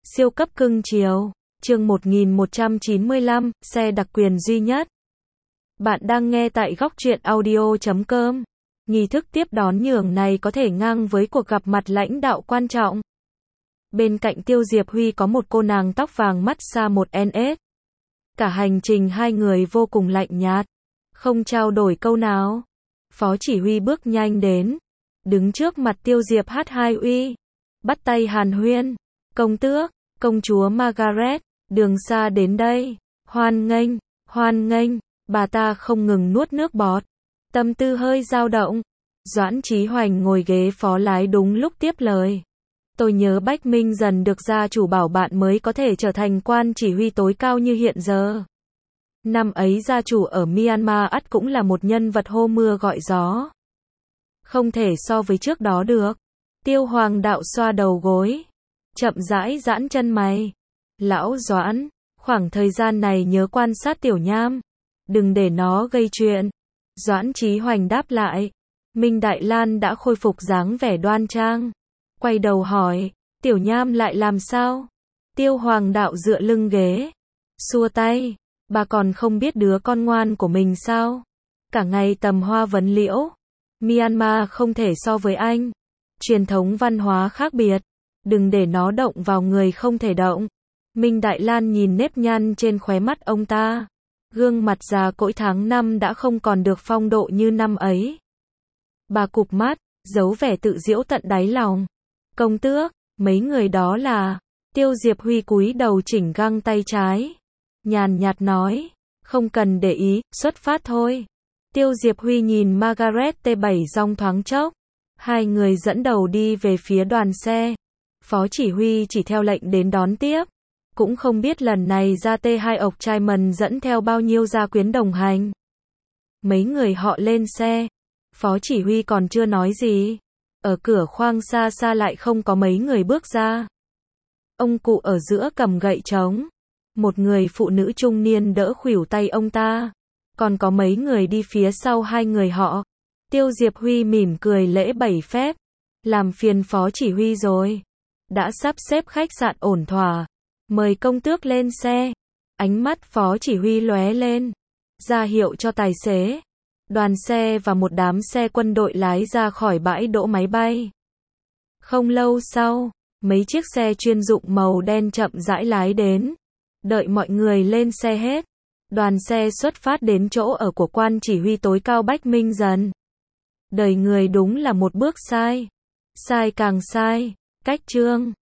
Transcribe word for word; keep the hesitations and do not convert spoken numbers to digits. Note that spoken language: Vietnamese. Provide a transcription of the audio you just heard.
Siêu cấp cưng chiều. Chương một nghìn một trăm chín mươi lăm, xe đặc quyền duy nhất. Bạn đang nghe tại góc truyện audio chấm com. Nghi thức tiếp đón nhường này có thể ngang với cuộc gặp mặt lãnh đạo quan trọng. Bên cạnh Tiêu Diệp Huy có một cô nàng tóc vàng mắt xa một en ét. Cả hành trình hai người vô cùng lạnh nhạt, không trao đổi câu nào. Phó chỉ huy bước nhanh đến, đứng trước mặt Tiêu Diệp hát hai uy, bắt tay hàn huyên. Công tước, công chúa Margaret, đường xa đến đây, hoan nghênh, hoan nghênh. Bà ta không ngừng nuốt nước bọt, tâm tư hơi dao động. Doãn Chí Hoành ngồi ghế phó lái đúng lúc tiếp lời. Tôi nhớ Bách Minh dần được gia chủ bảo bạn mới có thể trở thành quan chỉ huy tối cao như hiện giờ. Năm ấy gia chủ ở Myanmar ắt cũng là một nhân vật hô mưa gọi gió. Không thể so với trước đó được. Tiêu Hoàng đạo xoa đầu gối, chậm rãi giãn chân mày. Lão Doãn, khoảng thời gian này nhớ quan sát Tiểu Nham, đừng để nó gây chuyện. Doãn Chí Hoành đáp lại. Minh Đại Lan đã khôi phục dáng vẻ đoan trang, quay đầu hỏi, Tiểu Nham lại làm sao? Tiêu Hoàng đạo dựa lưng ghế, xua tay, bà còn không biết đứa con ngoan của mình sao? Cả ngày tầm hoa vấn liễu. Myanmar không thể so với anh. Truyền thống văn hóa khác biệt, đừng để nó động vào người không thể động. Minh Đại Lan nhìn nếp nhăn trên khóe mắt ông ta. Gương mặt già cỗi tháng năm đã không còn được phong độ như năm ấy. Bà cụp mắt, giấu vẻ tự giễu tận đáy lòng. Công tước, mấy người đó là... Tiêu Diệp Huy cúi đầu chỉnh găng tay trái, nhàn nhạt nói, không cần để ý, xuất phát thôi. Tiêu Diệp Huy nhìn Margaret T bảy dong thoáng chốc. Hai người dẫn đầu đi về phía đoàn xe. Phó chỉ huy chỉ theo lệnh đến đón tiếp. Cũng không biết lần này ra T hai ộc trai mần dẫn theo bao nhiêu gia quyến đồng hành. Mấy người họ lên xe. Phó chỉ huy còn chưa nói gì. Ở cửa khoang xa xa lại không có mấy người bước ra. Ông cụ ở giữa cầm gậy trống. Một người phụ nữ trung niên đỡ khuỷu tay ông ta. Còn có mấy người đi phía sau hai người họ. Tiêu Diệp Huy mỉm cười lễ bảy phép. Làm phiền phó chỉ huy rồi. Đã sắp xếp khách sạn ổn thỏa. Mời công tước lên xe. Ánh mắt phó chỉ huy lóe lên, ra hiệu cho tài xế. Đoàn xe và một đám xe quân đội lái ra khỏi bãi đỗ máy bay. Không lâu sau, mấy chiếc xe chuyên dụng màu đen chậm rãi lái đến. Đợi mọi người lên xe hết, đoàn xe xuất phát đến chỗ ở của quan chỉ huy tối cao Bách Minh dần. Đời người đúng là một bước sai. Sai càng sai. Cách chương